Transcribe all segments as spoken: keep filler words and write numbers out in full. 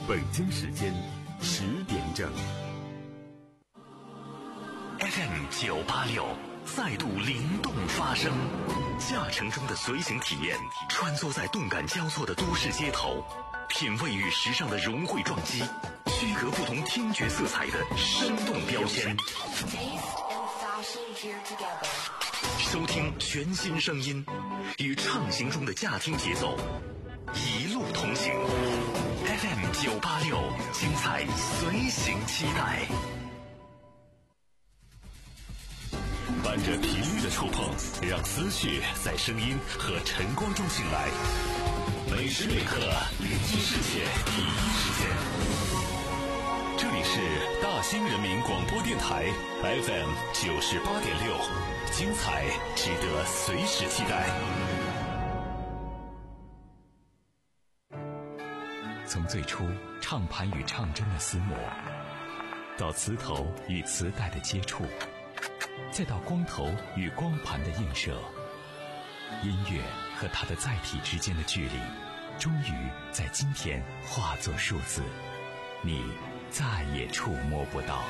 北京时间十点整。 F M 九八六再度灵动发声，驾乘中的随行体验，穿梭在动感交错的都市街头，品味与时尚的融汇撞击，区隔不同听觉色彩的生动标签。收听全新声音，与畅行中的驾听节奏一路同行。F M 九八六，精彩随行期待。伴着频率的触碰，让思绪在声音和晨光中醒来。每时每刻，聆听世界第一时间。这里是大兴人民广播电台 F M 九十八点六，精彩值得随时期待。从最初唱盘与唱针的厮磨，到磁头与磁带的接触，再到光头与光盘的映射，音乐和它的载体之间的距离，终于在今天化作数字，你再也触摸不到。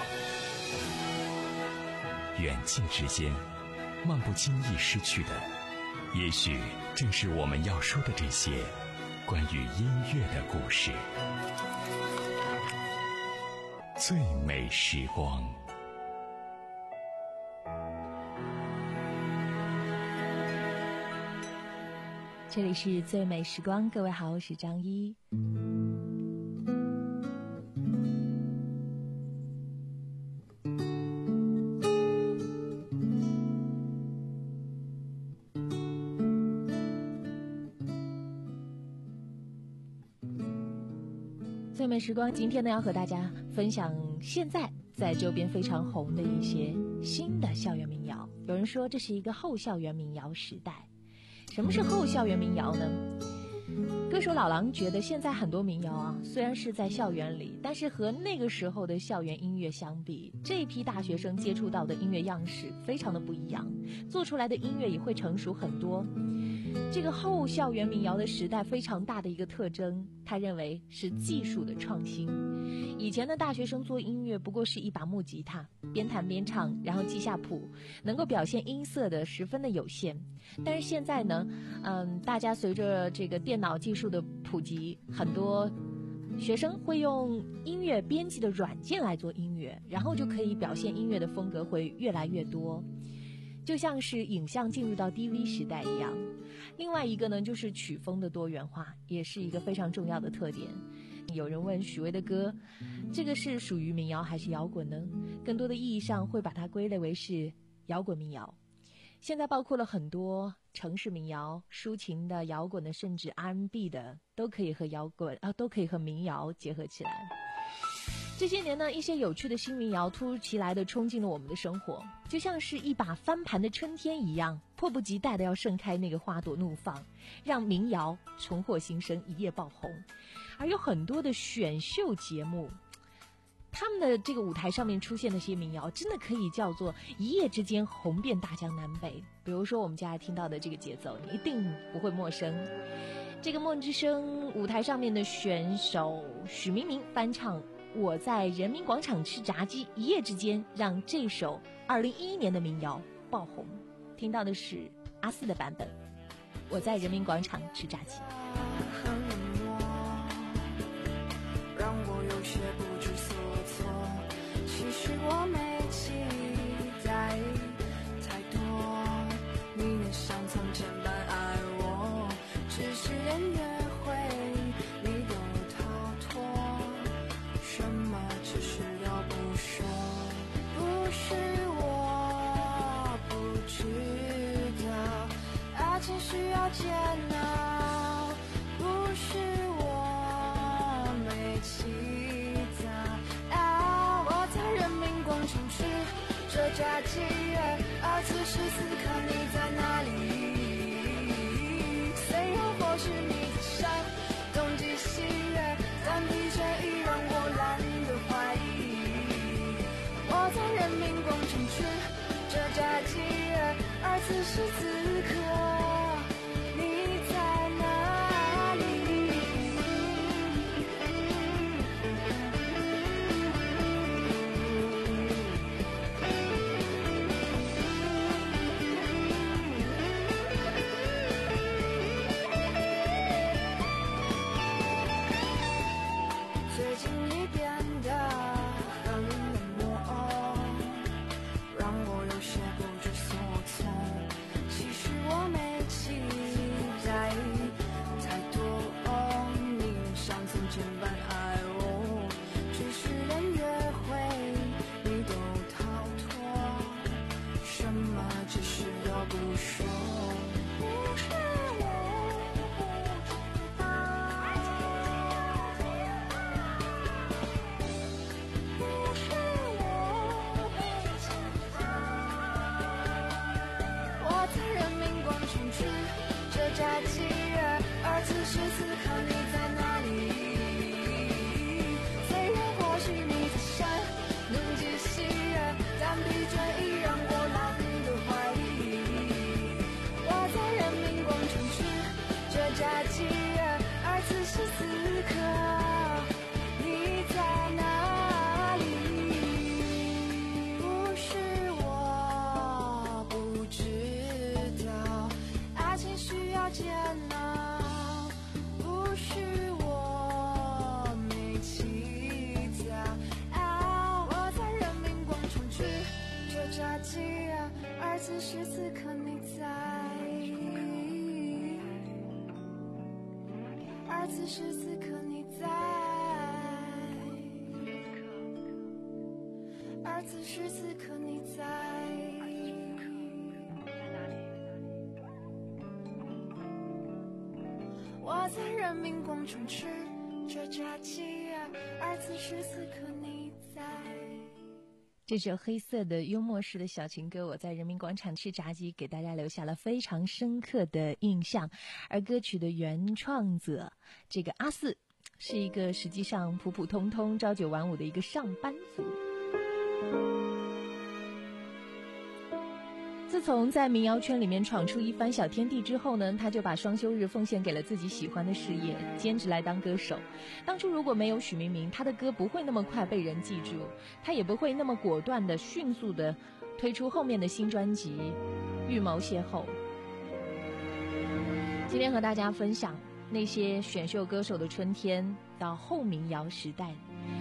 远近之间，漫不经意失去的，也许正是我们要说的这些关于音乐的故事。最美时光。 这里是最美时光，各位好，我是张一。最美时光，今天呢要和大家分享现在在周边非常红的一些新的校园民谣。有人说这是一个后校园民谣时代。什么是后校园民谣呢？歌手老狼觉得现在很多民谣啊，虽然是在校园里，但是和那个时候的校园音乐相比，这一批大学生接触到的音乐样式非常的不一样，做出来的音乐也会成熟很多。这个后校园民谣的时代非常大的一个特征，他认为是技术的创新。以前的大学生做音乐不过是一把木吉他，边弹边唱，然后记下谱，能够表现音色的十分的有限。但是现在呢，嗯，大家随着这个电脑技术的普及，很多学生会用音乐编辑的软件来做音乐，然后就可以表现音乐的风格会越来越多，就像是影像进入到 D V 时代一样。另外一个呢，就是曲风的多元化，也是一个非常重要的特点。有人问许巍的歌，这个是属于民谣还是摇滚呢？更多的意义上会把它归类为是摇滚民谣。现在包括了很多城市民谣、抒情的、摇滚的，甚至 R and B 的，都可以和摇滚啊，都可以和民谣结合起来。这些年呢，一些有趣的新民谣突如其来的冲进了我们的生活，就像是一把翻盘的春天一样，迫不及待的要盛开那个花朵怒放，让民谣重获新生，一夜爆红。而有很多的选秀节目，他们的这个舞台上面出现的些民谣，真的可以叫做一夜之间红遍大江南北。比如说我们家听到的这个节奏，你一定不会陌生。这个梦之声舞台上面的选手许明明翻唱我在人民广场吃炸鸡，一夜之间让这首二零一一年的民谣爆红。听到的是阿四的版本，我在人民广场吃炸鸡。 让我有些不知所措，其实我没期待太多，你能像从前般爱我，只是连约会你都逃脱，什么只是都不说，不是我不知道爱情需要煎熬，不是期待啊！我在人民广场吃这炸鸡，而此时此刻你在哪里？虽然或许你在想冬季喜悦，但的确已让我懒得怀疑。我在人民广场吃这炸鸡，而此时此刻你在哪里？ 牵绊爱我，只是连约会你都逃脱，什么只是都不说。不是我不是我我在人民广场吃着炸鸡，而此时此刻你在哪里？虽然或许你在山东极西，但疲倦已让我牢你的怀里。我在人民广场吃着炸鸡，而此时此刻你在哪里？不是我不知道，爱情需要煎熬，不是我没起早。啊，我在人民广场吃着炸鸡，而此时此刻你在，而此时此刻你在，而此时此刻你在。我在人民广场吃着炸鸡，而此时此刻你在。 这首黑色的幽默式的小情歌《我在人民广场吃炸鸡》给大家留下了非常深刻的印象，而歌曲的原创者这个阿四是一个实际上普普通通朝九晚五的一个上班族。自从在民谣圈里面闯出一番小天地之后呢，他就把双休日奉献给了自己喜欢的事业，兼职来当歌手。当初如果没有许明明，他的歌不会那么快被人记住，他也不会那么果断的迅速的推出后面的新专辑《预谋邂逅》。今天和大家分享那些选秀歌手的春天到后民谣时代。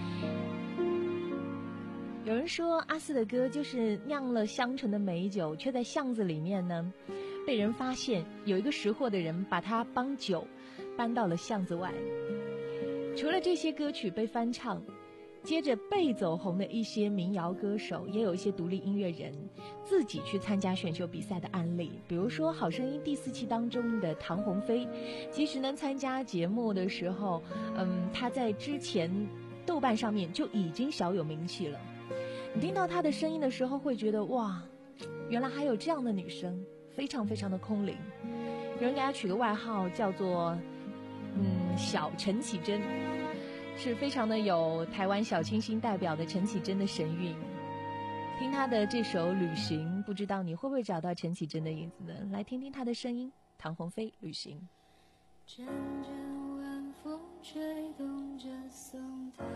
有人说阿四的歌就是酿了香醇的美酒，却在巷子里面呢被人发现，有一个识货的人把他帮酒搬到了巷子外。除了这些歌曲被翻唱，接着被走红的一些民谣歌手，也有一些独立音乐人自己去参加选秀比赛的案例。比如说好声音第四期当中的唐鸿飞，其实呢参加节目的时候，嗯，他在之前豆瓣上面就已经小有名气了。你听到她的声音的时候会觉得哇，原来还有这样的女生，非常非常的空灵。有人给她取个外号叫做嗯小陈绮贞，是非常的有台湾小清新代表的陈绮贞的神韵。听她的这首《旅行》，不知道你会不会找到陈绮贞的影子呢？来听听她的声音，唐鸿飞《旅行》。 阵阵晚风吹动着松涛，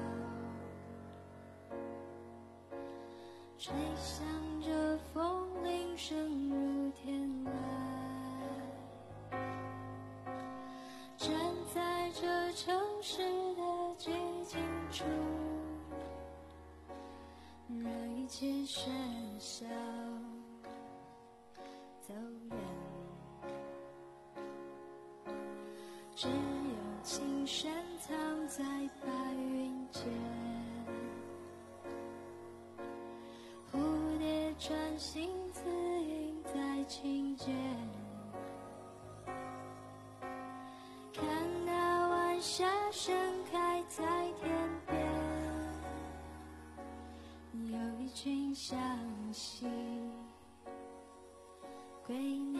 吹响着风铃声如天籁，站在这城市的寂静处，让一切喧嚣走远，只有青山藏在白云间，蝴蝶穿行自影在琴间，看那晚霞盛开在天边，有一群向西归鸟，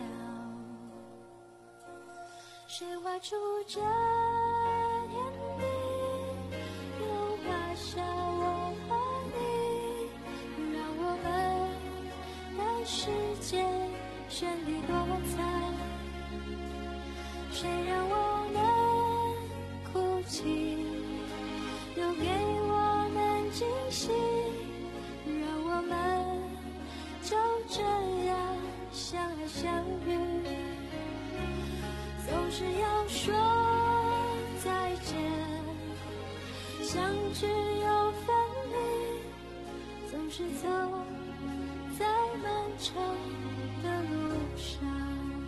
谁画出这天地，又画下我和你，让我们的世界绚丽多彩，谁让我们哭泣，又给我们惊喜，让我们就这样相爱相遇，总是要说再见，相聚又分离，总是走在漫长的路上。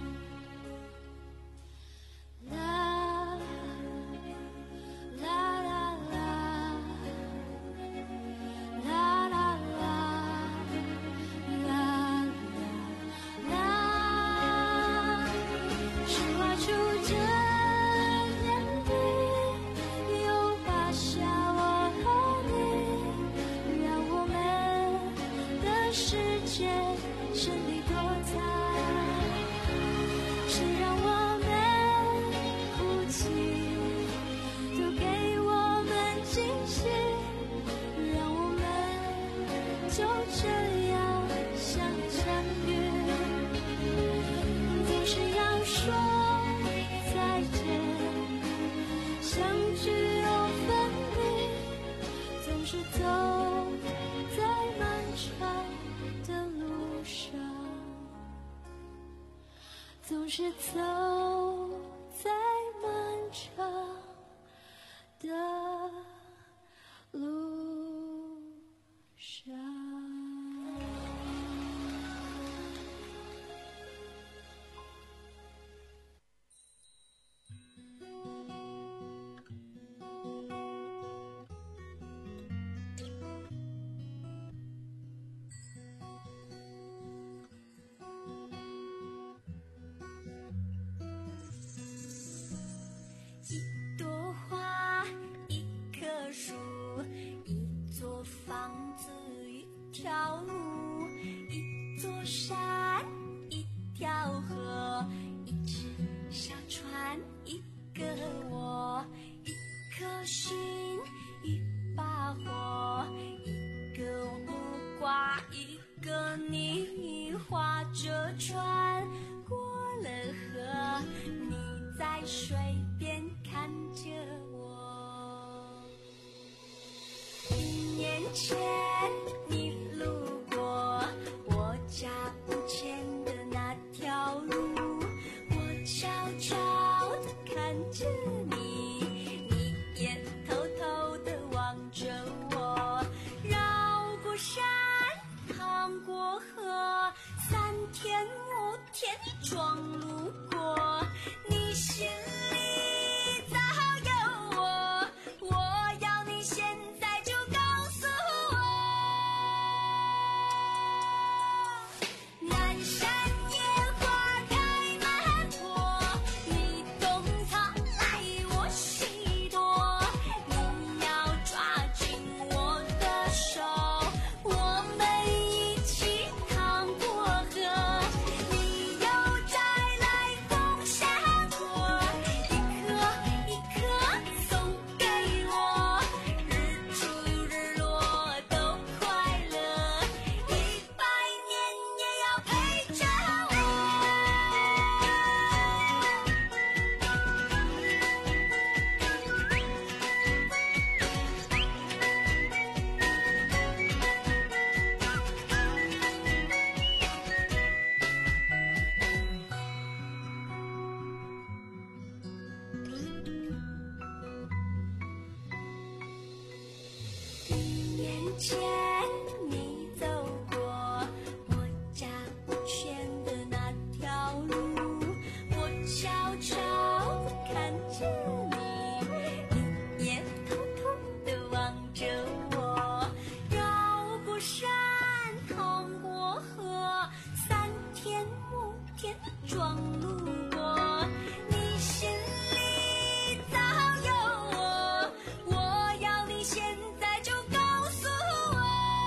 啦啦啦是走在漫长的路上。 一朵花，一棵树，一座房子，一条路，一座山，一条河，一只小船，一个我，一颗心，一把火，一个木瓜，一个你，划着船过了河，你在水边看着我。一年前你路过我家不前的那条路，我悄悄地看着你，你也偷偷地望着我。绕过山，趟过河，三天五天撞路过，你心里早有我，我要你现在就告诉我。南山野花开满坡，你东藏来我西躲，你要抓紧我的手，我们一起趟过河，你又摘来冬夏果，一颗一颗送给我，日出日落都快乐，一百年也要陪着我。一年前你走过我家不前的那条路，我悄悄地看着你，你也偷偷地望着我。绕过山，趟过河，三天五天撞路过，你心里早有我，我要你现在就告诉我。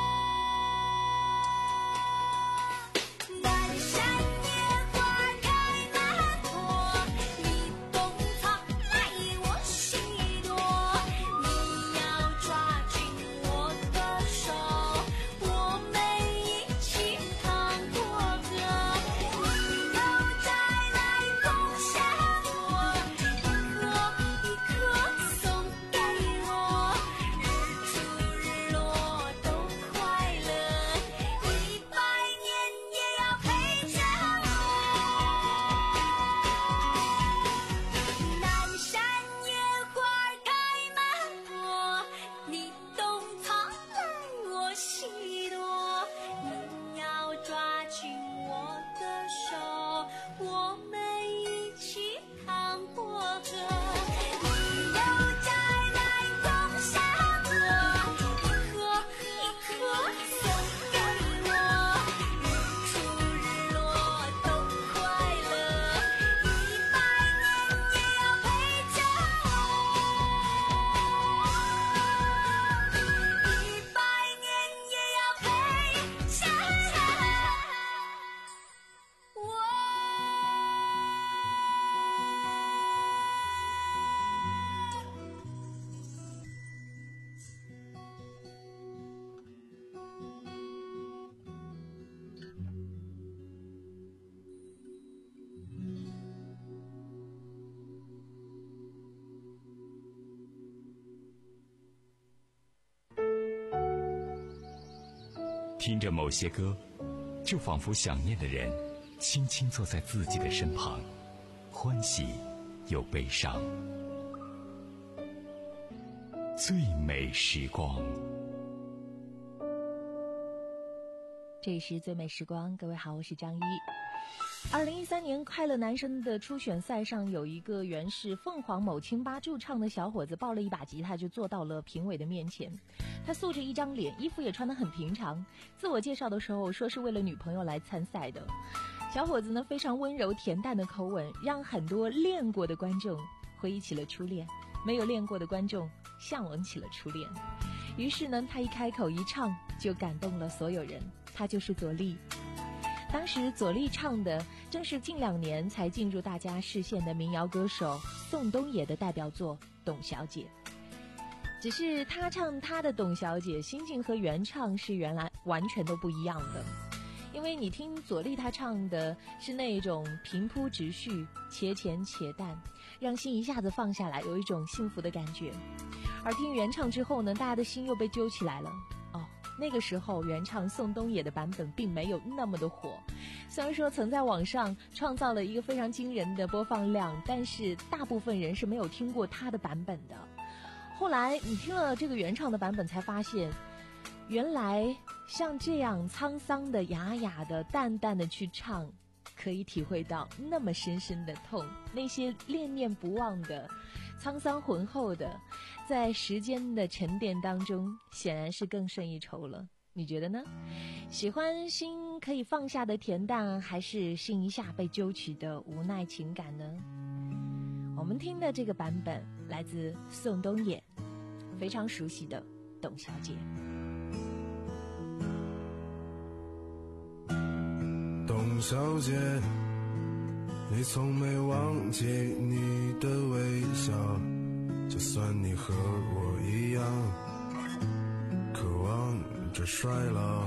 南山野花开满坡，你东藏来我西躲，你要抓紧我的手，我们一起趟过河，你又摘来冬夏果，一颗一颗送给我，日出日落都快乐，一百年也要陪着我。南山野花开满坡，你东藏来我西躲，你要抓紧我的手，我们一起趟过河，你又摘来冬夏果，一颗一颗送给我，日出日落都快乐，一百年也要陪着我，一百年也要陪着我。 听着某些歌，就仿佛想念的人轻轻坐在自己的身旁， 欢喜又悲伤。最美时光， 这里是最美时光，各位好，我是张一。二零一三年快乐男声的初选赛上，有一个原是凤凰某清吧驻唱的小伙子抱了一把吉他就坐到了评委的面前。他素着一张脸，衣服也穿得很平常，自我介绍的时候说是为了女朋友来参赛的。小伙子呢非常温柔恬淡的口吻，让很多练过的观众回忆起了初恋，没有练过的观众向往起了初恋。于是呢他一开口一唱就感动了所有人，他就是左立。当时左立唱的正是近两年才进入大家视线的民谣歌手宋冬野的代表作《董小姐》。只是他唱他的《董小姐》心境和原唱是原来完全都不一样的，因为你听左立他唱的是那种平铺直叙，且浅且淡，让心一下子放下来，有一种幸福的感觉。而听原唱之后呢，大家的心又被揪起来了。哦，那个时候原唱宋冬野的版本并没有那么的火，虽然说曾在网上创造了一个非常惊人的播放量，但是大部分人是没有听过他的版本的。后来你听了这个原唱的版本，才发现原来像这样沧桑的、哑哑的、淡淡的去唱，可以体会到那么深深的痛，那些恋念不忘的、沧桑浑厚的，在时间的沉淀当中显然是更胜一筹了。你觉得呢？喜欢心可以放下的恬淡，还是心一下被揪起的无奈情感呢？我们听的这个版本来自宋冬野，非常熟悉的《董小姐》。 董小姐，你从没忘记你的微笑，就算你和我一样渴望着衰老。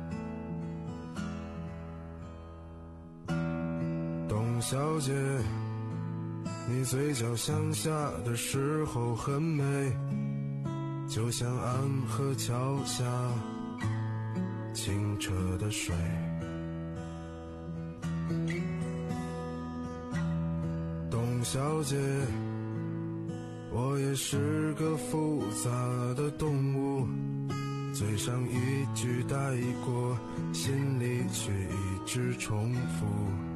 董小姐，你嘴角向下的时候很美，就像安河桥下清澈的水。董小姐，我也是个复杂的动物，嘴上一句带过，心里却一直重复。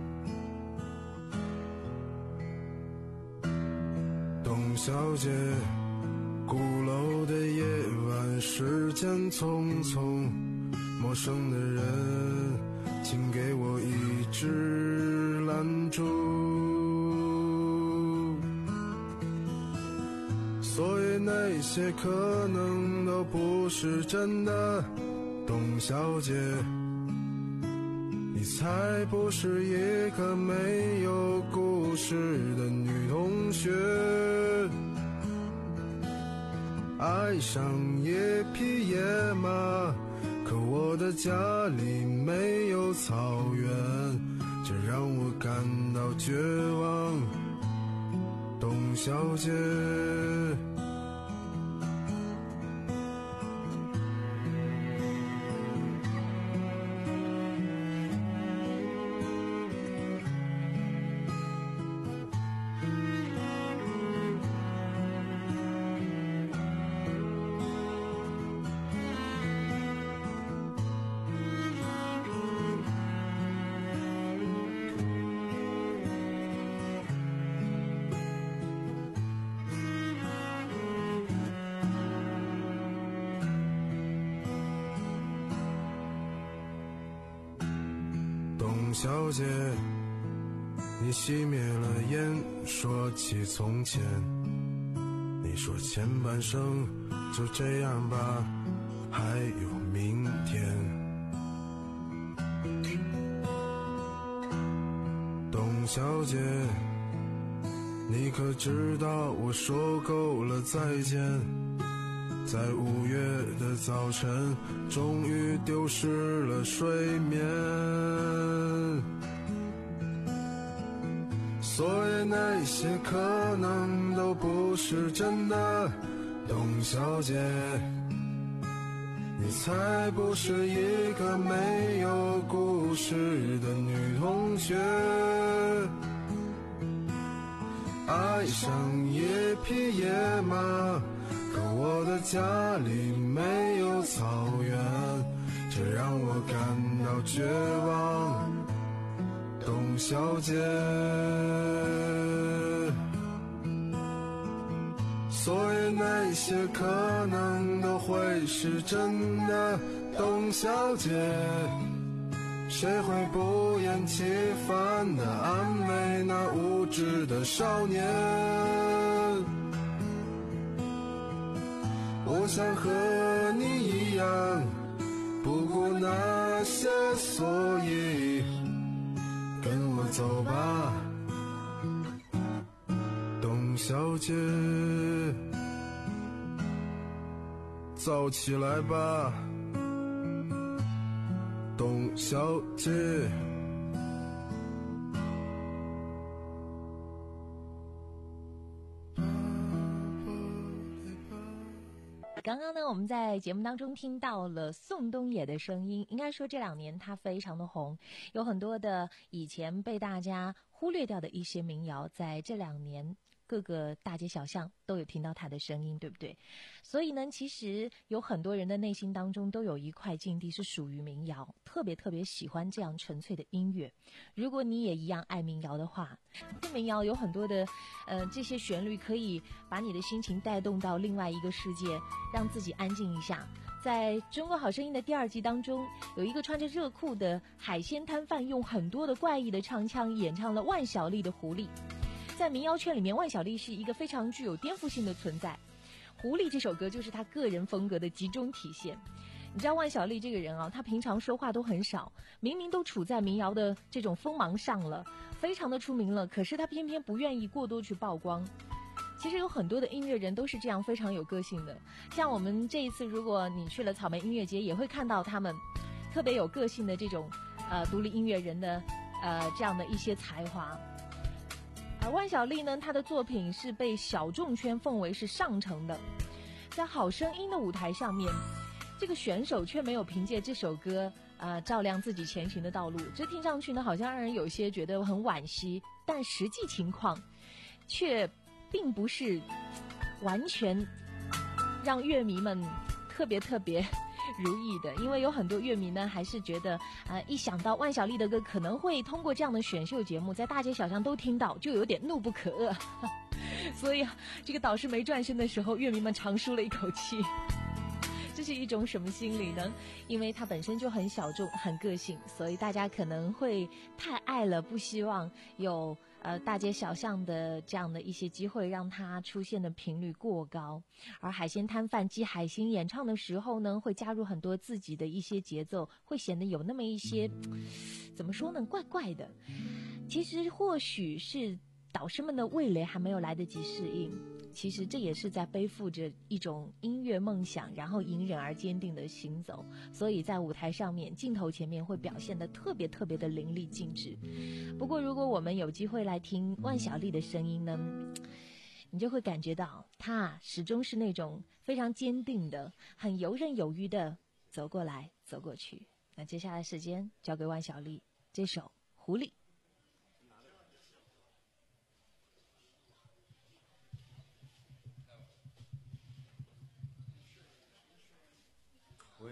董小姐，鼓楼的夜晚，时间匆匆，陌生的人，请给我一支蜡烛。所以那些可能都不是真的，董小姐，你才不是一个没有故事的女同学。爱上一匹野马，可我的家里没有草原，这让我感到绝望。董小姐，董小姐，你熄灭了烟，说起从前，你说前半生就这样吧，还有明天。董小姐，你可知道我说够了再见，在五月的早晨终于丢失了睡眠。所以那些可能都不是真的，董小姐，你才不是一个没有故事的女同学。 爱上一匹野马，可我的家里没有草原，这让我感到绝望。董小姐，所以那些可能都会是真的。董小姐，谁会不厌其烦地安慰那无知的少年？我想和你一样，不顾那些所以，跟我走吧，董小姐，走起来吧，董小姐。 刚刚呢，我们在节目当中听到了宋冬野的声音。应该说这两年他非常的红，有很多的以前被大家忽略掉的一些民谣，在这两年各个大街小巷都有听到他的声音，对不对？所以呢，其实有很多人的内心当中都有一块境地是属于民谣，特别特别喜欢这样纯粹的音乐。如果你也一样爱民谣的话，这民谣有很多的呃这些旋律可以把你的心情带动到另外一个世界，让自己安静一下。在中国好声音的第二季当中，有一个穿着热裤的海鲜摊贩用很多的怪异的唱腔演唱了万晓利的狐狸。在民谣圈里面，万晓利是一个非常具有颠覆性的存在。狐狸这首歌就是他个人风格的集中体现。你知道万晓利这个人啊，他平常说话都很少，明明都处在民谣的这种锋芒上了，非常的出名了，可是他偏偏不愿意过多去曝光。其实有很多的音乐人都是这样非常有个性的，像我们这一次如果你去了草莓音乐节，也会看到他们特别有个性的这种呃独立音乐人的呃这样的一些才华。而万晓利呢，他的作品是被小众圈奉为是上乘的，在好声音的舞台上面，这个选手却没有凭借这首歌呃照亮自己前行的道路，这听上去呢好像让人有些觉得很惋惜，但实际情况却并不是完全让乐迷们特别特别如意的，因为有很多乐迷呢还是觉得呃，一想到万晓利的歌可能会通过这样的选秀节目在大街小巷都听到，就有点怒不可遏所以这个导师没转身的时候，乐迷们长舒了一口气。这是一种什么心理呢？因为它本身就很小众很个性，所以大家可能会太爱了，不希望有呃大街小巷的这样的一些机会让它出现的频率过高。而海鲜摊贩寄海星演唱的时候呢，会加入很多自己的一些节奏，会显得有那么一些怎么说呢，怪怪的。其实或许是导师们的味蕾还没有来得及适应，其实这也是在背负着一种音乐梦想，然后隐忍而坚定的行走，所以在舞台上面镜头前面会表现得特别特别的淋漓尽致。不过如果我们有机会来听万晓利的声音呢，你就会感觉到他始终是那种非常坚定的，很游刃有余的走过来走过去。那接下来时间交给万晓利，这首狐狸。 喂，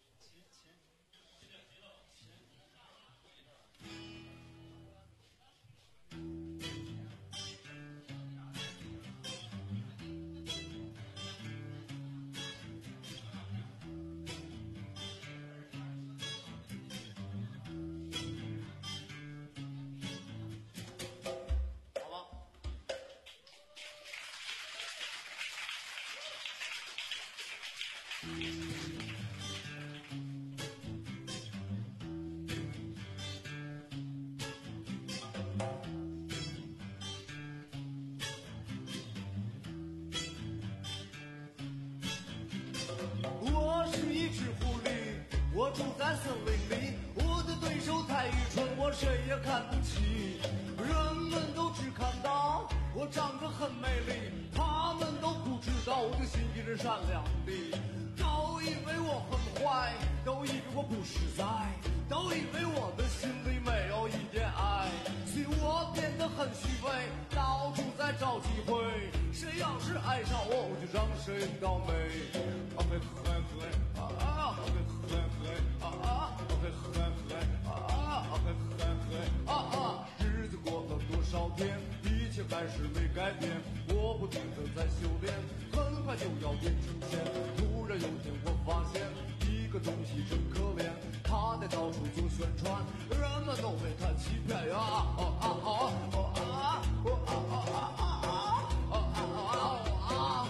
好吧。 我是一只狐狸，我住在森林里，我的对手太愚蠢，我谁也看不起。人们都只看到我长得很美丽，他们都不知道我的心地是善良的，都以为我很坏，都以为我不实在，都以为我的心里没有一点爱，所以我变得很虚伪，到处在找机会。谁要是爱上我，我就让谁倒霉。啊嘿嘿嘿啊啊嘿嘿嘿啊啊嘿嘿嘿啊啊嘿嘿嘿啊啊。日子过了多少天，一切还是没改变。我不停地在修炼，很快就要变成仙。突然有天我发现一个东西真可怜，他在到处做宣传，人们都被他欺骗呀！啊啊啊啊啊啊啊啊啊！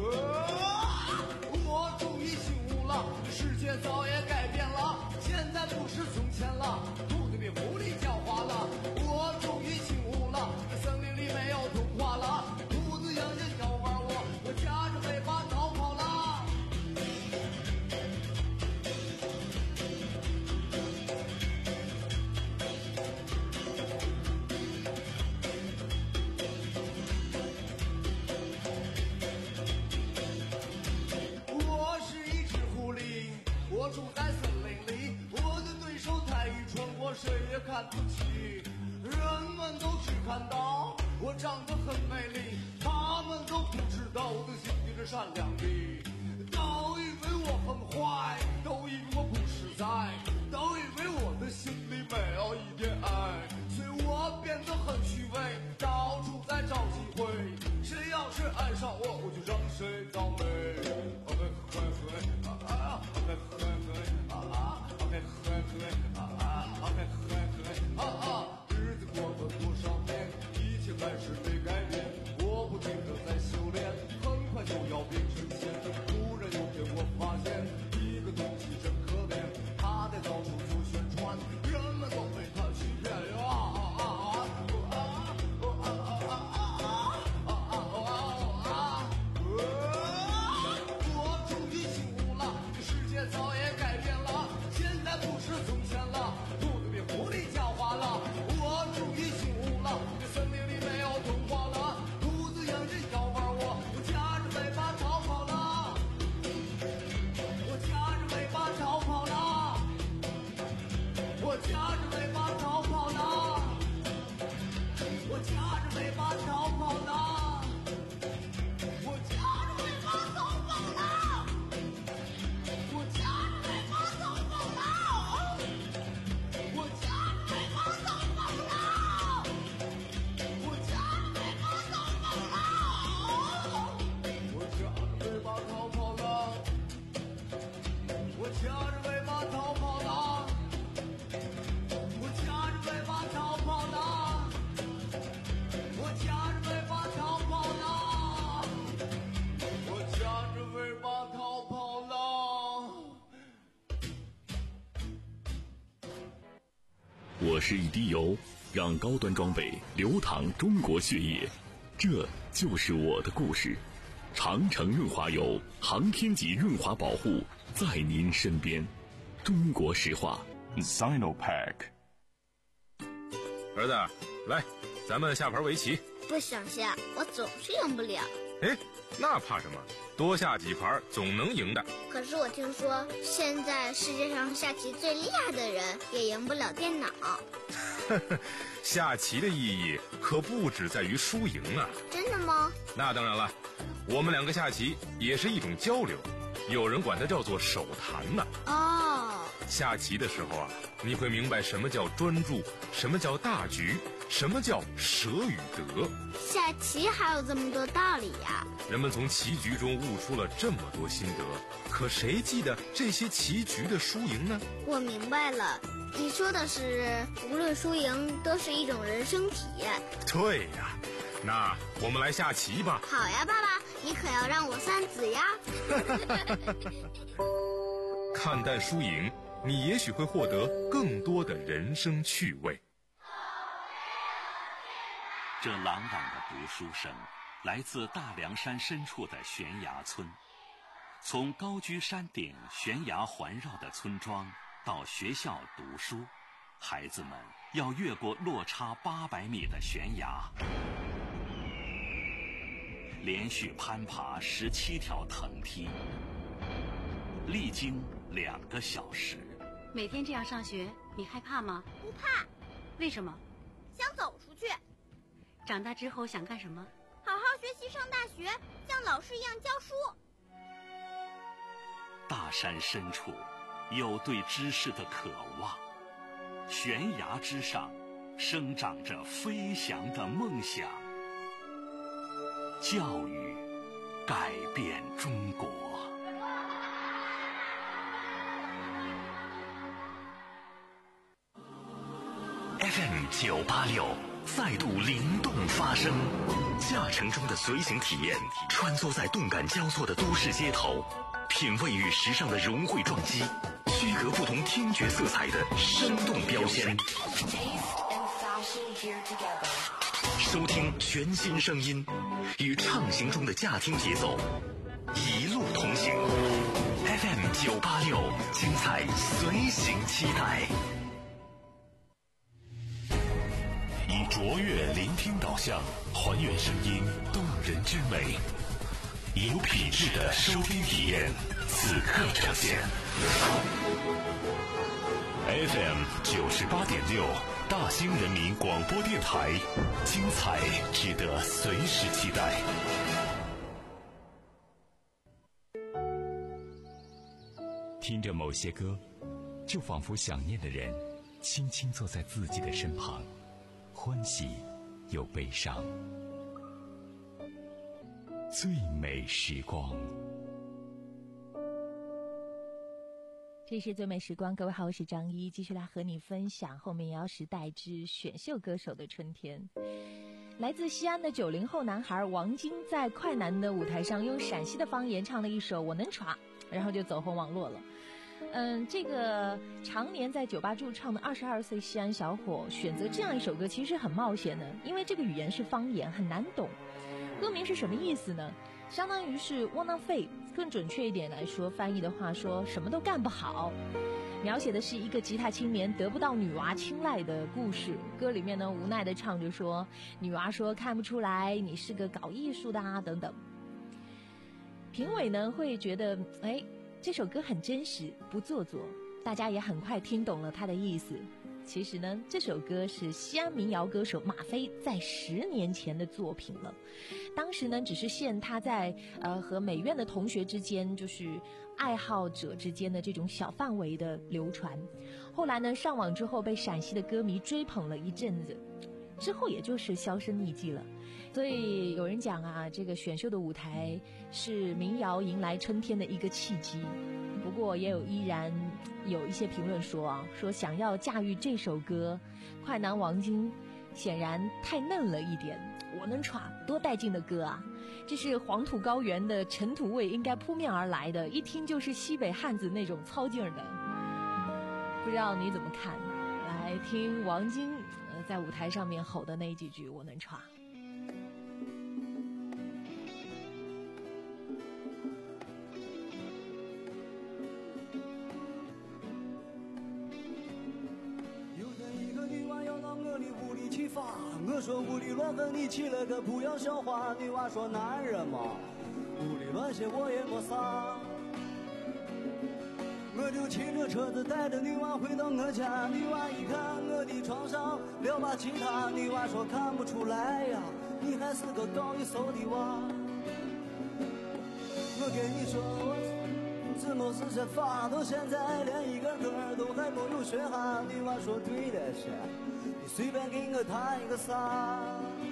我终于醒悟了，世界早也改变了，现在不是从前了，兔子比狐狸狡猾了。我终于醒悟了，森林里没有童话了，兔子仰着脚玩我，我夹着尾巴逃跑了。我是一只狐狸，我住在森林里，我的对手太愚蠢，我谁也看不起。人们都只看到我长得很美丽，他们都不知道我的心底是善良的。都以为我很坏，都以为我不实在，都以为我的心里没有一点爱，所以我变得很虚伪，到处在找机会。谁要是爱上我，我就让谁倒霉。啊嘿嘿嘿啊啊嘿嘿嘿啊啊嘿嘿嘿啊啊嘿嘿嘿啊啊。日子过了多少年，一切还是没改变。我不停地在修炼，很快就要变成仙。突然有天我发现一个东西真可怜，他在到处做宣传，人们都被他欺骗呀！啊啊啊啊啊啊啊啊啊！我终于醒悟了，这世界早也改变了，现在不是从前了，兔子比狐狸狡猾了。我终于醒悟了，这森林里没有童话了，兔子仰着脚玩我，我夹着尾巴逃跑了，我夹着尾巴逃跑了，我夹着尾巴逃跑了，我夹着尾巴逃跑了，我夹着尾巴逃跑了，我夹着尾巴逃跑了，我夹着尾巴逃跑了，我夹着尾巴逃跑了，我夹着尾巴逃跑了，我夹着尾巴逃跑了，我夹着尾巴逃跑了，我夹着尾巴逃跑了，我夹着尾巴逃跑了。 我是一滴油，让高端装备流淌中国血液，这就是我的故事。长城润滑油，航天级润滑保护，在您身边。中国石化 Sinopec。 儿子，来，咱们下盘围棋。 不想下，我总是赢不了。 哎，那怕什么？多下几盘总能赢的。 可是我听说，现在世界上下棋最厉害的人也赢不了电脑。 下棋的意义可不只在于输赢啊。 真的吗？ 那当然了，我们两个下棋也是一种交流，有人管它叫做手谈呢。 哦， 下棋的时候啊，你会明白什么叫专注，什么叫大局，什么叫舍与得。 下棋还有这么多道理呀！ 人们从棋局中悟出了这么多心得，可谁记得这些棋局的输赢呢？ 我明白了，你说的是无论输赢都是一种人生体验。 对呀，那我们来下棋吧。 好呀，爸爸，你可要让我算子呀。 看淡输赢，你也许会获得更多的人生趣味。 这朗朗的读书声来自大凉山深处的悬崖村。从高居山顶悬崖环绕的村庄到学校读书，孩子们要越过落差八百米的悬崖，连续攀爬十七条藤梯，历经两个小时。 每天这样上学，你害怕吗？ 不怕。 为什么？ 想走出去。 长大之后想干什么？ 好好学习，上大学，像老师一样教书。 大山深处有对知识的渴望，悬崖之上生长着飞翔的梦想。教育改变中国。F M 九八六再度灵动发声，驾乘中的随行体验，穿梭在动感交错的都市街头，品味与时尚的融汇撞击，区隔不同听觉色彩的生动标签。收听全新声音，与畅行中的驾听节奏一路同行。F M 九八六，精彩随行期待。以卓越聆听导向，还原声音动人之美，有品质的收听体验，此刻呈现。F M 九十八点六，大兴人民广播电台，精彩值得随时期待。听着某些歌，就仿佛想念的人轻轻坐在自己的身旁，欢喜又悲伤。最美时光， 这是最美时光。各位好，我是张一，继续来和你分享后民谣时代之选秀歌手的春天。来自西安的九零后男孩王晶在快男的舞台上用陕西的方言唱了一首《我能闯》，然后就走红网络了。嗯，这个常年在酒吧驻唱的二十二岁西安小伙选择这样一首歌其实很冒险的，因为这个语言是方言，很难懂。歌名是什么意思呢？相当于是窝囊废，更准确一点来说，翻译的话说什么都干不好，描写的是一个吉他青年得不到女娃青睐的故事。歌里面呢无奈的唱着说，女娃说看不出来你是个搞艺术的啊等等。评委呢会觉得哎，这首歌很真实不做作，大家也很快听懂了它的意思。其实呢，这首歌是西安民谣歌手马飞在十年前的作品了。当时呢，只是限他在呃和美院的同学之间，就是爱好者之间的这种小范围的流传。后来呢，上网之后被陕西的歌迷追捧了一阵子，之后也就是销声匿迹了。所以有人讲啊，这个选秀的舞台是民谣迎来春天的一个契机。不过也有依然有一些评论说啊，说想要驾驭这首歌，快男王晶显然太嫩了一点。我能闯，多带劲的歌啊！这是黄土高原的尘土味应该扑面而来的，一听就是西北汉子那种操劲儿的。不知道你怎么看？来听王晶呃在舞台上面吼的那几句我能闯。 我说屋里乱纷，你起了个不要笑话。女娃说男人嘛，屋里乱些我也没啥。我就骑着车子带着女娃回到我家，女娃一看我的床上撂把吉他，女娃说看不出来呀，你还是个搞艺术的娃。我跟你说，我怎么是这发到现在连一个歌都还没有学下。女娃说对的是，随便给我弹一个啥。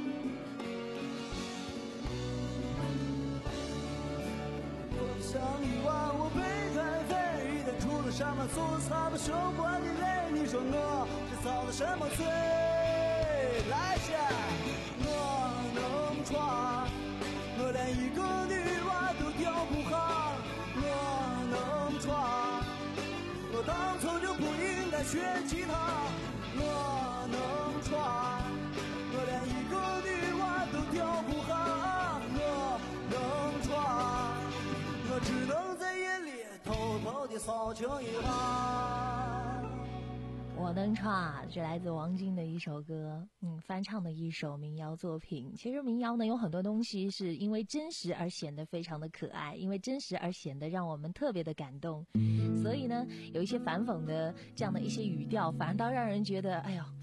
多想一晚我背开飞，但除了上班做啥不受惯的累。你说我这遭了什么罪？来些，我能闯，我连一个女娃都吊不下。我能闯，我当初就不应该学吉他。我能闯，我连一个女娃都吊不下。我能闯，我只能在夜里偷偷地骚情一下。 我能闯是来自王晶的一首歌，嗯，翻唱的一首民谣作品。其实民谣呢有很多东西是因为真实而显得非常的可爱，因为真实而显得让我们特别的感动。所以呢，有一些反讽的这样的一些语调，反而倒让人觉得，哎呦，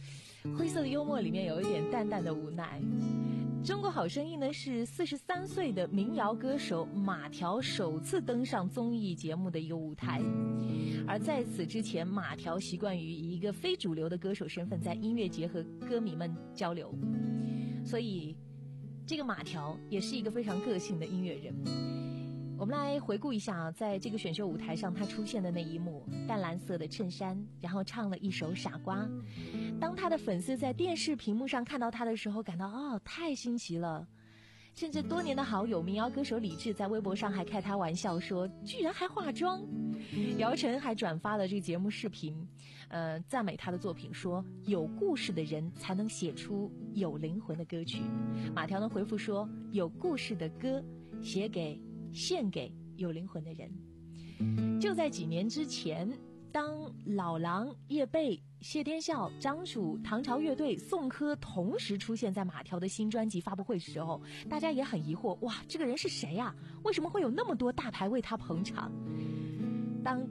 灰色的幽默里面有一点淡淡的无奈。中国好声音呢是四十三岁的民谣歌手马条首次登上综艺节目的一个舞台，而在此之前，马条习惯于以一个非主流的歌手身份在音乐节和歌迷们交流，所以这个马条也是一个非常个性的音乐人。我们来回顾一下，在这个选秀舞台上他出现的那一幕，淡蓝色的衬衫，然后唱了一首《傻瓜》。当他的粉丝在电视屏幕上看到他的时候，感到哦，太新奇了。甚至多年的好友民谣歌手李志在微博上还开他玩笑说，居然还化妆。姚晨还转发了这个节目视频，呃，赞美他的作品，说有故事的人才能写出有灵魂的歌曲。马条呢回复说，有故事的歌写给献给有灵魂的人。就在几年之前，当老狼、叶蓓、谢天笑、张楚、唐朝乐队、宋柯同时出现在马条的新专辑发布会时候，大家也很疑惑，哇，这个人是谁啊？为什么会有那么多大牌为他捧场？当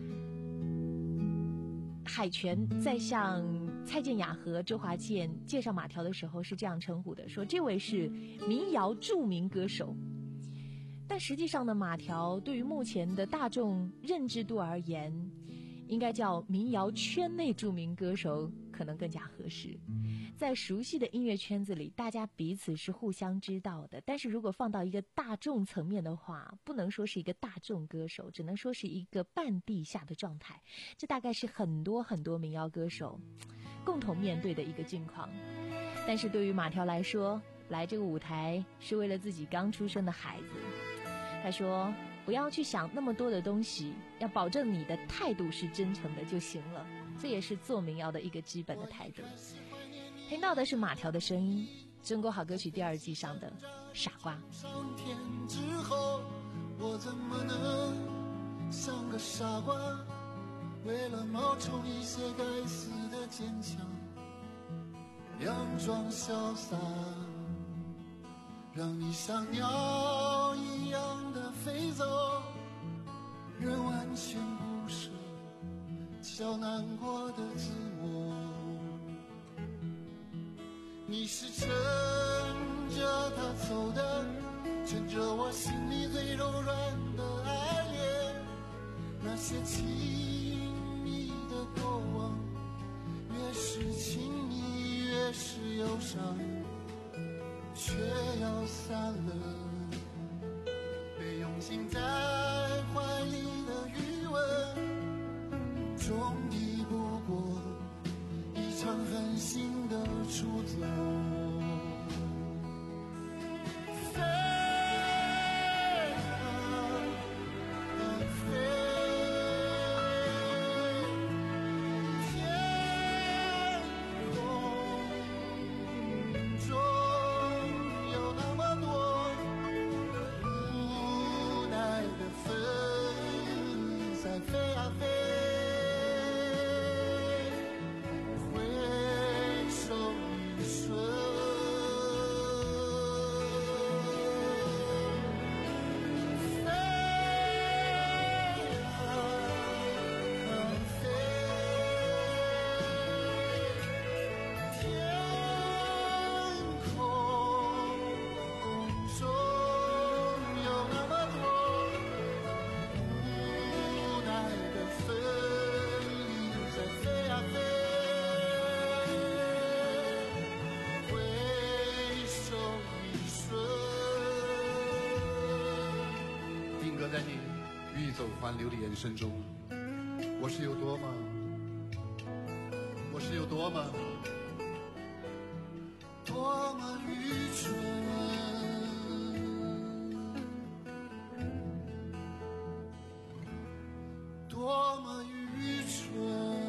海泉在向蔡健雅和周华健介绍马条的时候是这样称呼的，说这位是民谣著名歌手。但实际上呢，马条对于目前的大众认知度而言，应该叫民谣圈内著名歌手可能更加合适。在熟悉的音乐圈子里，大家彼此是互相知道的，但是如果放到一个大众层面的话，不能说是一个大众歌手，只能说是一个半地下的状态。这大概是很多很多民谣歌手共同面对的一个境况。但是对于马条来说，来这个舞台是为了自己刚出生的孩子。他说，不要去想那么多的东西，要保证你的态度是真诚的就行了，这也是做民谣的一个基本的态度。听到的是马条的声音，中国好歌曲第二季上的傻瓜。 上天之后，我怎么能像个傻瓜，为了冒充一些该死的坚强，佯装潇洒，让你像鸟一样的飞走，人完全不舍笑难过的自我。你是趁着他走的，趁着我心里最柔软的爱恋，那些亲密的过往，越是亲密越是忧伤，却要散了，被拥进在怀里的余温，终抵不过一场狠心的出走。飞啊飞，天空中有那么多无奈的风在飞啊飞，回首一瞬，飞啊飞，天空中有那么多无奈的分离在飞啊飞，回首一瞬。定格在你欲走还留的眼神中，我是有多么，我是有多么，多么愚蠢。多么愚蠢。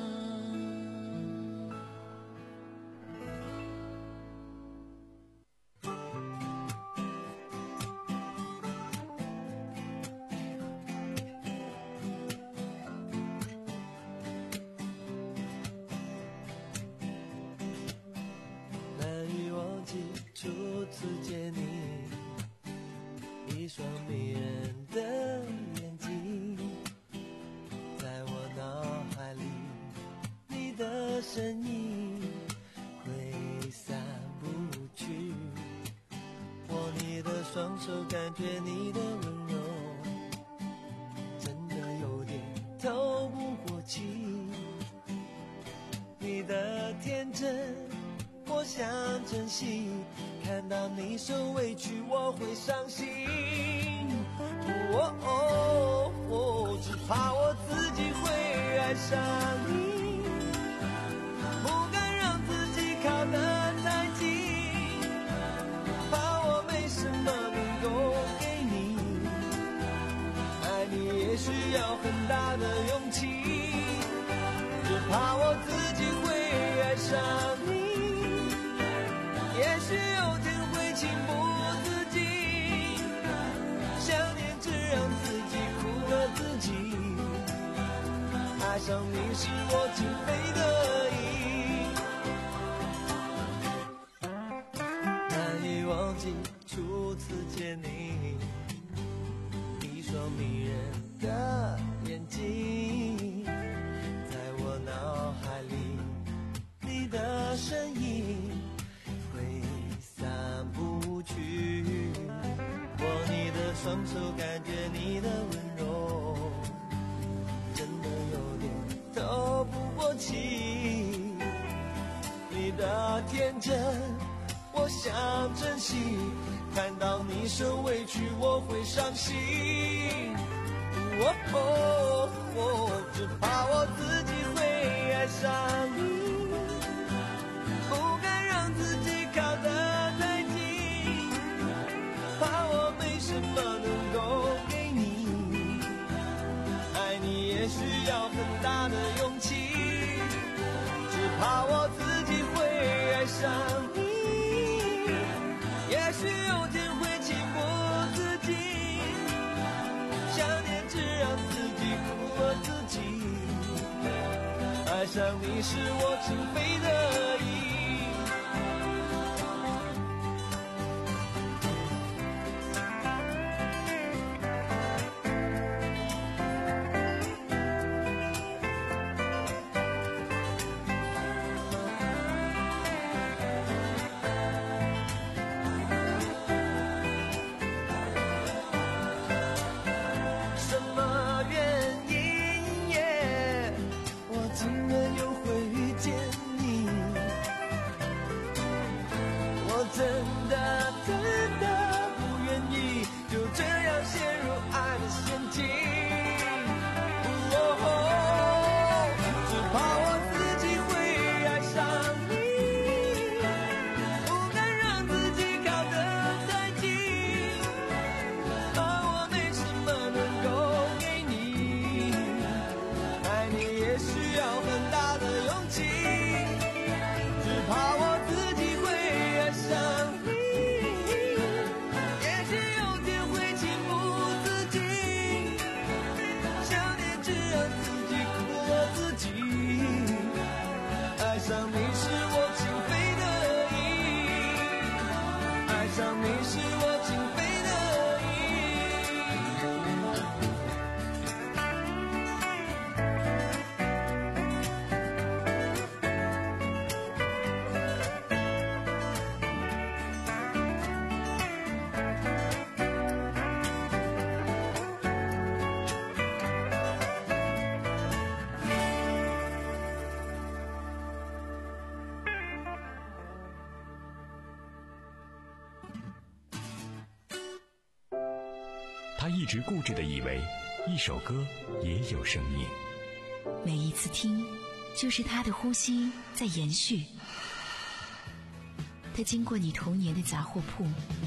难以忘记初次见你，一双迷人的眼睛，在我脑海里，你的身影你受委屈我会伤心，哦哦哦，只怕我自己会爱上你，不敢让自己靠得太近，怕我没什么能够给你，爱你也需要很大的勇气，只怕我自己会爱上你，也许有天会情不自禁，想念只让自己苦了自己，爱上你是我情非得已，难以忘记初次见你，一双迷人的眼睛，在我脑海里你的身影挥散不去，握你的双手，感觉你的温柔，真的有点透不过气，你的天真我想珍惜，看到你受委屈我会伤心，哦哦哦，只怕我自己会爱上你，不敢让自己靠得太近，怕我没什么能够给你，爱你也需要很大的勇气，只怕我自己会爱上你，也许有天会情不自禁，想念只让自己苦了自己，爱上你是我情非得已。真的真的不愿意就这样陷入爱的陷阱，哦，只怕我自己会爱上你，不敢让自己靠得太近，怕我没什么能够给你，爱你也需要很大的勇气，只怕我自己会爱上你，也许有天会情不自禁，想念只让自己苦了自己，爱上你是我情非得已，爱上你是我情非得他一直固执地以为一首歌也有生命， 每一次听就是他的呼吸在延续，他经过你童年的杂货铺，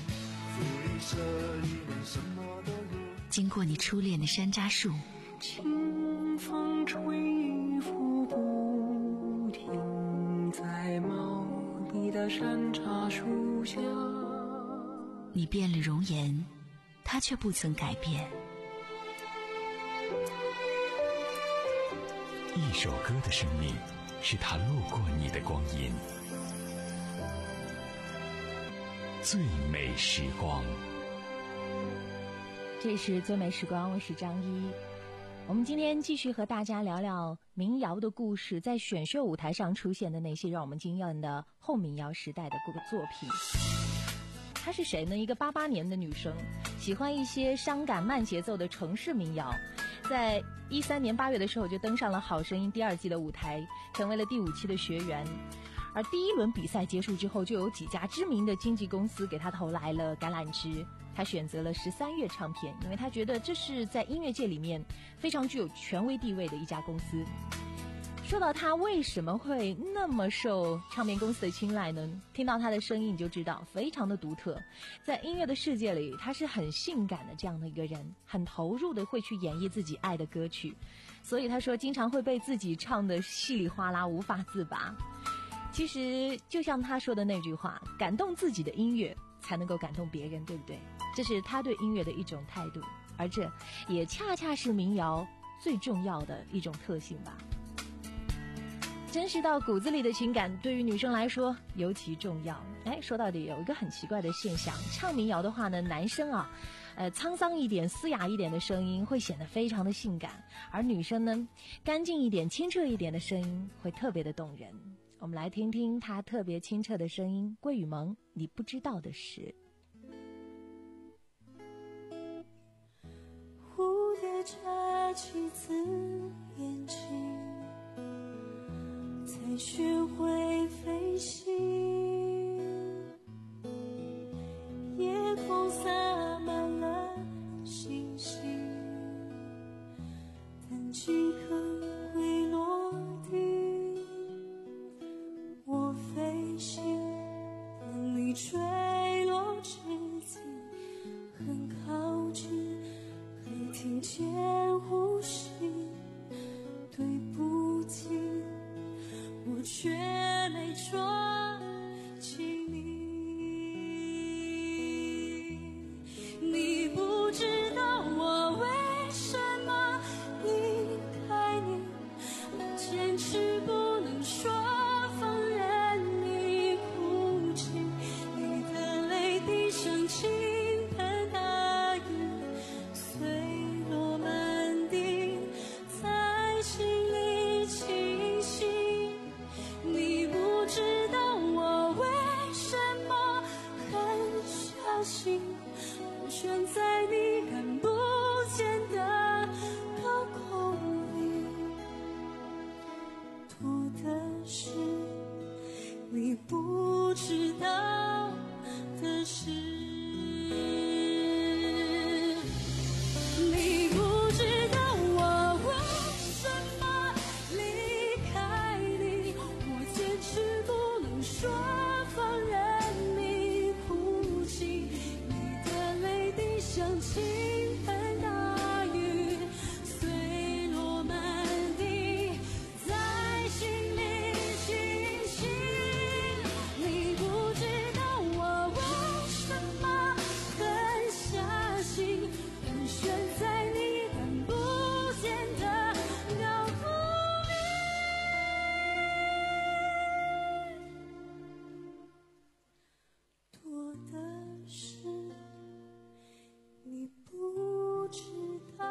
经过你初恋的山楂树， 清风吹拂不停，在茂密的山楂树下， 你变了容颜，他却不曾改变。 一首歌的生命是他路过你的光阴，最美时光。 这是最美时光，我是张一。我们今天继续和大家聊聊民谣的故事，在选秀舞台上出现的那些让我们惊艳的后民谣时代的作品。她是谁呢？一个八八年的女生，喜欢一些伤感慢节奏的城市民谣，在一三年八月的时候就登上了《好声音》第二季的舞台，成为了第五期的学员。 而第一轮比赛结束之后，就有几家知名的经纪公司给他投来了橄榄枝，他选择了十三月唱片，因为他觉得这是在音乐界里面非常具有权威地位的一家公司。说到他为什么会那么受唱片公司的青睐呢？听到他的声音你就知道非常的独特，在音乐的世界里他是很性感的这样的一个人，很投入的会去演绎自己爱的歌曲，所以他说经常会被自己唱得稀里哗啦无法自拔。其实就像他说的那句话，感动自己的音乐才能够感动别人，对不对？这是他对音乐的一种态度，而这也恰恰是民谣最重要的一种特性吧。真实到骨子里的情感对于女生来说尤其重要。哎，说到底有一个很奇怪的现象，唱民谣的话呢，男生啊呃，沧桑一点嘶哑一点的声音会显得非常的性感，而女生呢，干净一点清澈一点的声音会特别的动人。我们来听听她特别清澈的声音，桂雨萌，你不知道的事。 蝴蝶摘起字眼睛，才学会飞行，夜空洒满了星星，等几颗会落地。我飞行，等你坠落之际，很靠近，可听见呼吸。对不起，我却没抓紧你。你不知道我为什么离开你，坚持不能说，放任你哭泣。你的泪滴像倾盆大雨，碎落满地，在心里清晰。你不知道我为什么很小心，盘旋在你看不见的高空里，多的是你不知道的事。你不知道我为什么离开你，我坚持不能说，放任你哭泣。你的泪滴像倾盆大雨，碎落满地，在心里清晰。你不知道我为什么狠下心，盘旋在你看不见的高空里，多的是你不知道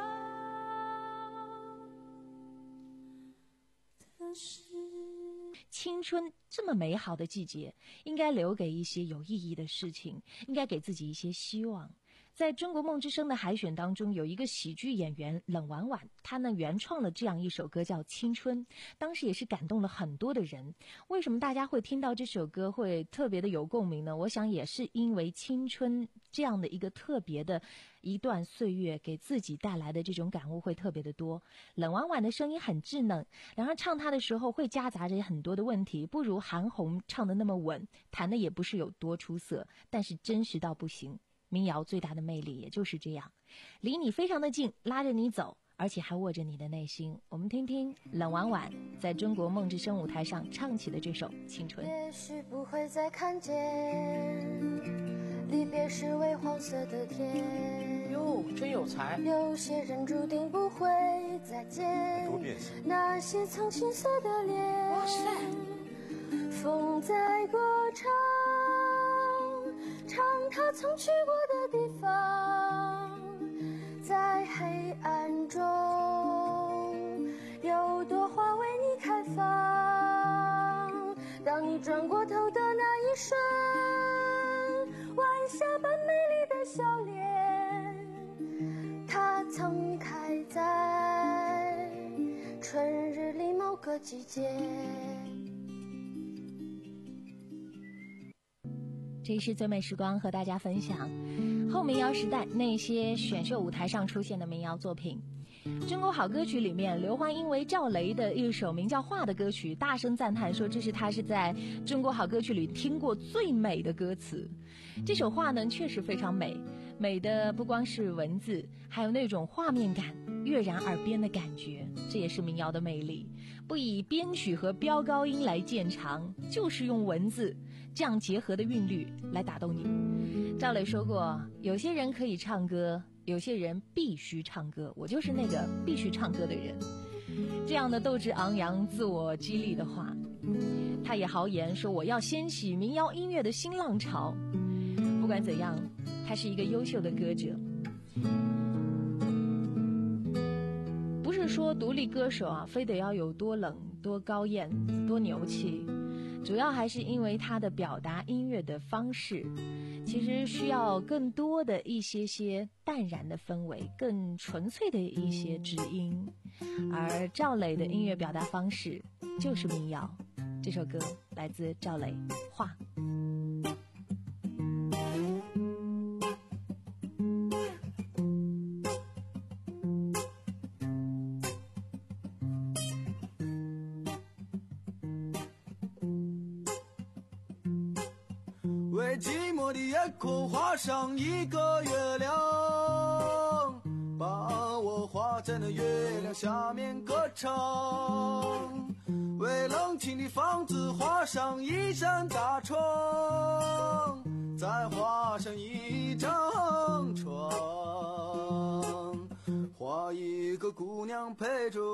的事。 青春这么美好的季节，应该留给一些有意义的事情，应该给自己一些希望。在中国梦之声的海选当中，有一个喜剧演员冷婉婉，她呢原创了这样一首歌叫《青春》，当时也是感动了很多的人。为什么大家会听到这首歌会特别的有共鸣呢？我想也是因为青春这样的一个特别的一段岁月给自己带来的这种感悟会特别的多。冷婉婉的声音很稚嫩，然后唱她的时候会夹杂着很多的问题，不如韩红唱的那么稳，弹的也不是有多出色，但是真实到不行。民谣最大的魅力也就是这样，离你非常的近，拉着你走，而且还握着你的内心。我们听听冷婉婉在中国梦之声舞台上唱起的这首《青春》。 也许不会再看见，离别时微黄色的天。 哟，真有才。 有些人注定不会再见， 多变形。 那些曾青涩的脸。 哇塞！ 风在歌唱，唱他曾去过的地方，在黑暗中有朵花为你开放。当你转过头的那一瞬，晚霞般美丽的笑脸，它曾开在春日里某个季节。 这里是最美时光，和大家分享后民谣时代那些选秀舞台上出现的民谣作品。中国好歌曲里面，刘欢因为赵雷的一首名叫《画》的歌曲大声赞叹，说这是他是在中国好歌曲里听过最美的歌词。这首《画》呢确实非常美，美的不光是文字，还有那种画面感跃然耳边的感觉，这也是民谣的魅力。不以编曲和飙高音来见长，就是用文字这样结合的韵律来打动你。赵磊说过，有些人可以唱歌，有些人必须唱歌，我就是那个必须唱歌的人。这样的斗志昂扬、自我激励的话，他也豪言说我要掀起民谣音乐的新浪潮。不管怎样，他是一个优秀的歌者。不是说独立歌手啊，非得要有多冷、多高艳、多牛气，主要还是因为他的表达音乐的方式，其实需要更多的一些些淡然的氛围，更纯粹的一些指音。而赵磊的音乐表达方式就是民谣。这首歌来自赵磊，《画》。 为寂寞的夜空画上一个月亮，把我画在那月亮下面歌唱。为冷清的房子画上一扇大窗，再画上一张床，画一个姑娘陪着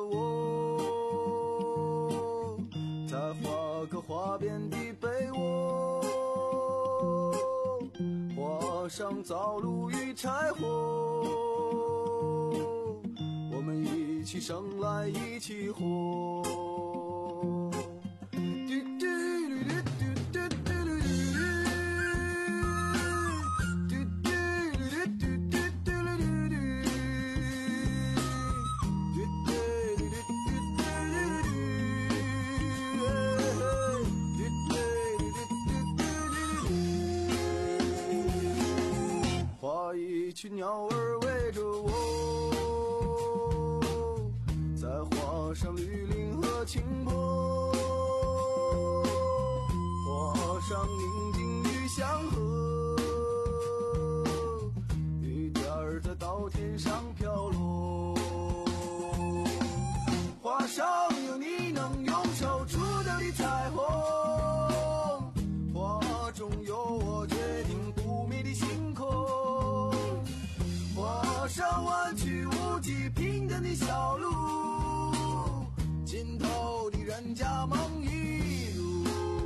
我，再画个花边的被窝，画上灶炉与柴火，我们一起生来一起活。一群鸟儿围着我，再画上绿林和青坡，画上宁静与祥和，雨点儿在稻田上飘落，画上有你能用手触到的彩虹，画中有我决定不灭的星空，画上弯曲无际平坦的小路，尽头的人家梦一路，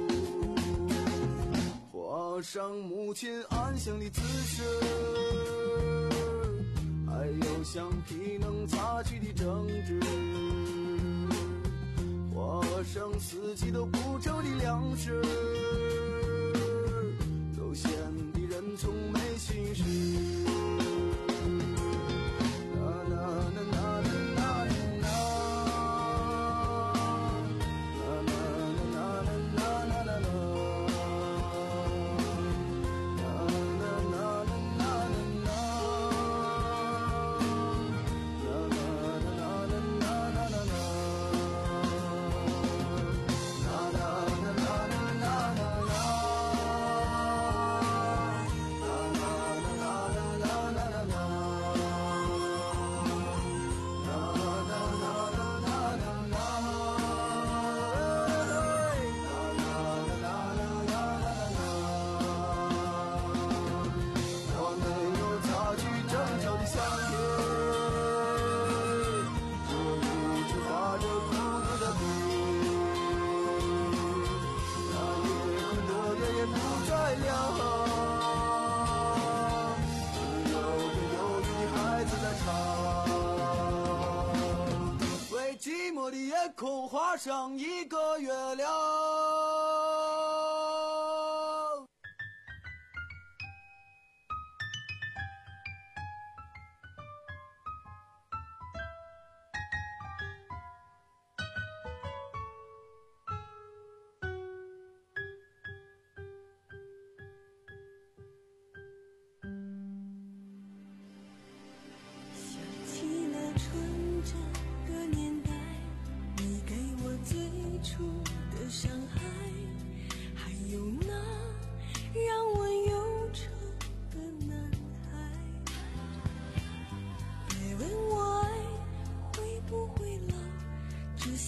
画上母亲安详的姿势，还有橡皮能擦去的争执，画上四季都不愁的粮食，悠闲的人从没心事。空画上一个月亮。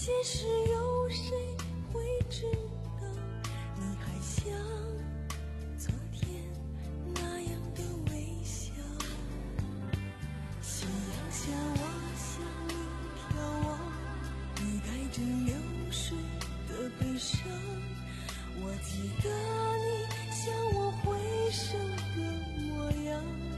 些事有谁会知道？你还像昨天那样的微笑。夕阳下我向你眺望，你带着流水的悲伤。我记得你向我挥手的模样。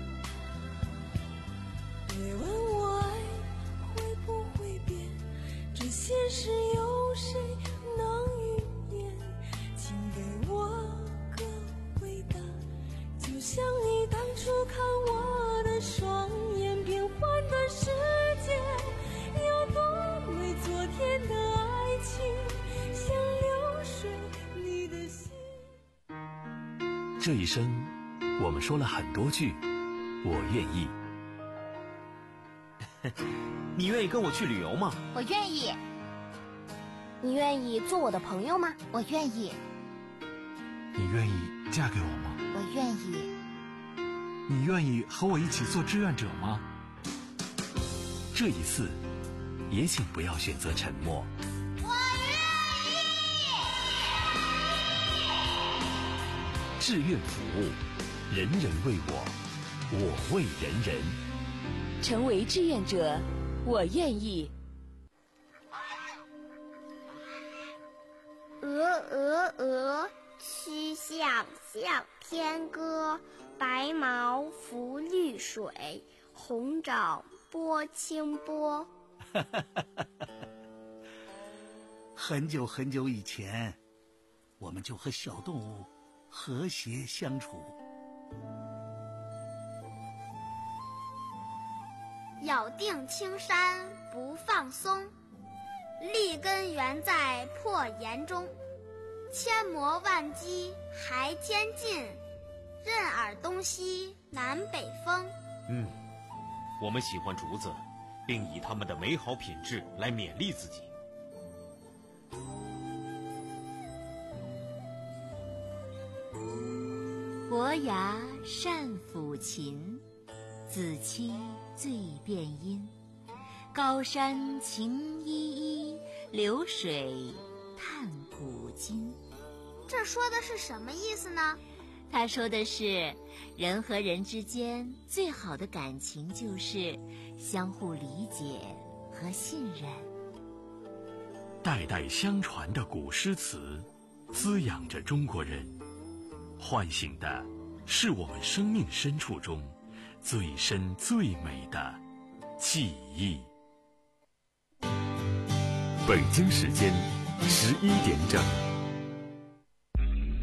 别问我爱会不会变，这些事有谁能预言？请给我个回答，就像你当初看我的双眼。变幻的世界有多美，昨天的爱情像流水，你的心。 这一生我们说了很多句我愿意。 你愿意跟我去旅游吗？ 我愿意。 你愿意做我的朋友吗？ 我愿意。 你愿意嫁给我吗？ 我愿意。 你愿意和我一起做志愿者吗？ 这一次也请不要选择沉默。 我愿意。志愿服务，人人为我，我为人人。 成为志愿者，我愿意。 鹅鹅鹅，曲项向天歌。白毛浮绿水，红掌拨清波。 很久很久以前，我们就和小动物和谐相处。 咬定青山不放松，立根原在破岩中。千磨万击还坚劲，任尔东西南北风。 嗯，我们喜欢竹子，并以它们的美好品质来勉励自己。 伯牙善抚琴，子期最辨音。高山晴依依，流水叹古今。 这说的是什么意思呢？ 他说的是，人和人之间最好的感情就是相互理解和信任。 代代相传的古诗词，滋养着中国人，唤醒的是我们生命深处中最深最美的记忆。 北京时间十一点整。